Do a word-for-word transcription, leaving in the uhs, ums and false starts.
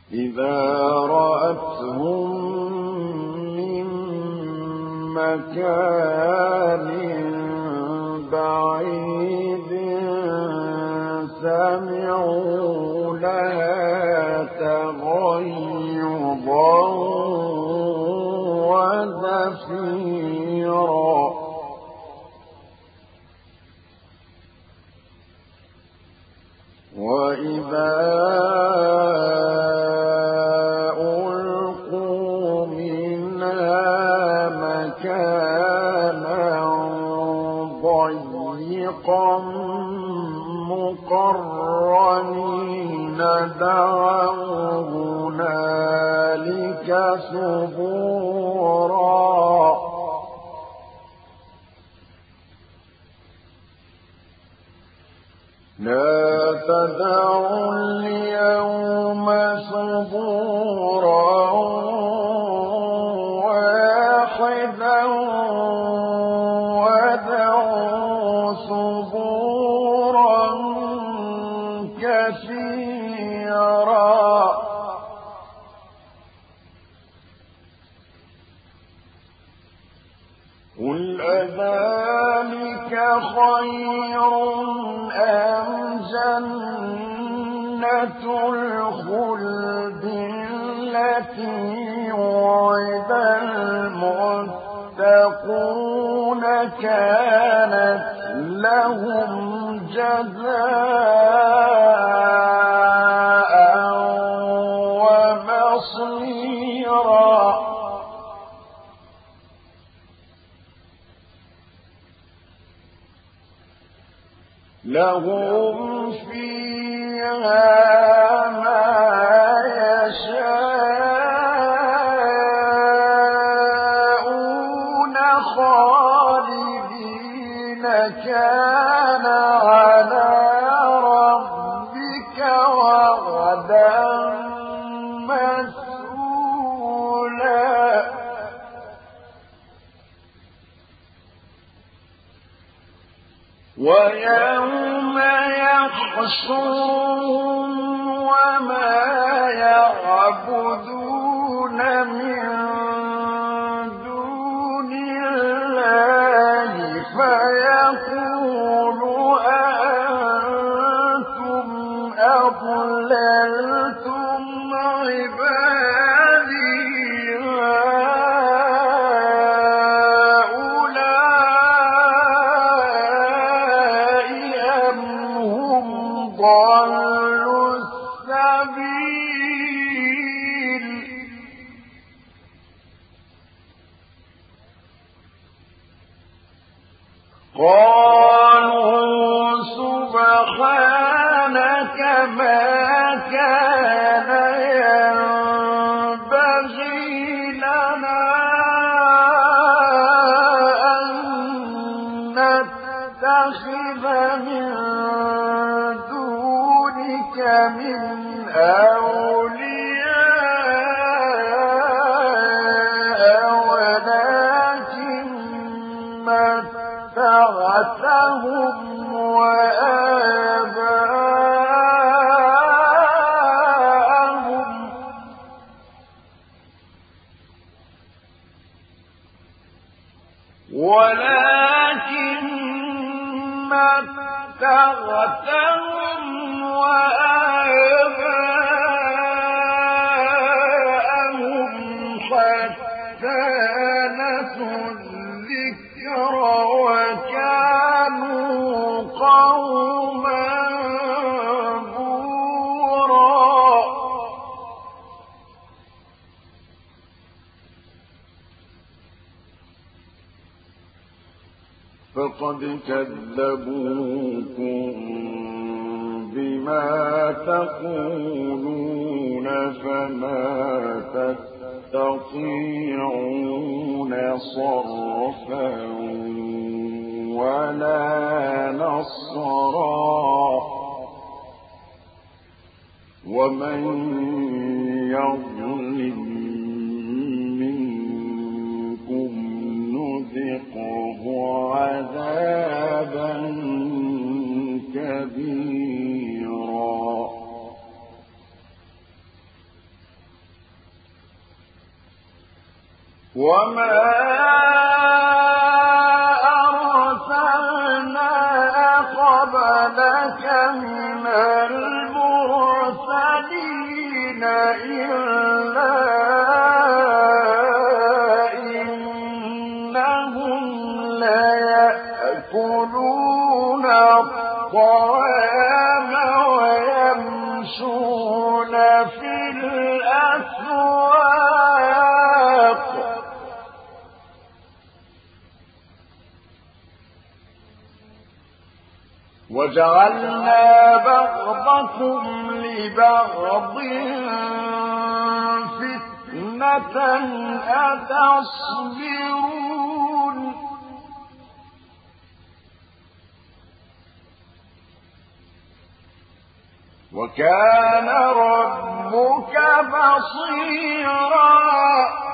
إذا رأتهم من مكان بعيد سمعوا لها تغيظا وزفيرا وإذا ألقوا منها مكانا ضيقا مقرنين دعوا هنالك ثبورا لا تدعوا اليوم ثبورا واحدا ودعوا ثبورا كثيرا قل أذلك خير أم جنة الخلد التي وعد المتقون كانت لهم جزاء ومصيرا لهم فيها ما يشاءون خالدين كان على ربك وعدا مسئولا ويوم يحشرهم وما يعبدون من دون الله فيقول أأنتم أضللتم عبادي ضلوا السبيل قالوا سبحانك ما كان ينبغي لنا أن نتخذ من من أولياء ولكن متعتهم وآباءهم ولكن متعتهم وآباءهم حتى نسوا الذكر وكانوا قوما بورا فقد كذبوكم بما تقولون فما تستطيعون صرفا ولا نصرا ومن يظلم منكم نذقه عذابا كبيرا وما أرسلنا قبلك من المرسلين إلا إنهم ليأكلون الطعام ويمشون في الأسواق وجعلنا بعضكم لبعض فتنة أتصبرون وكان ربك بصيرا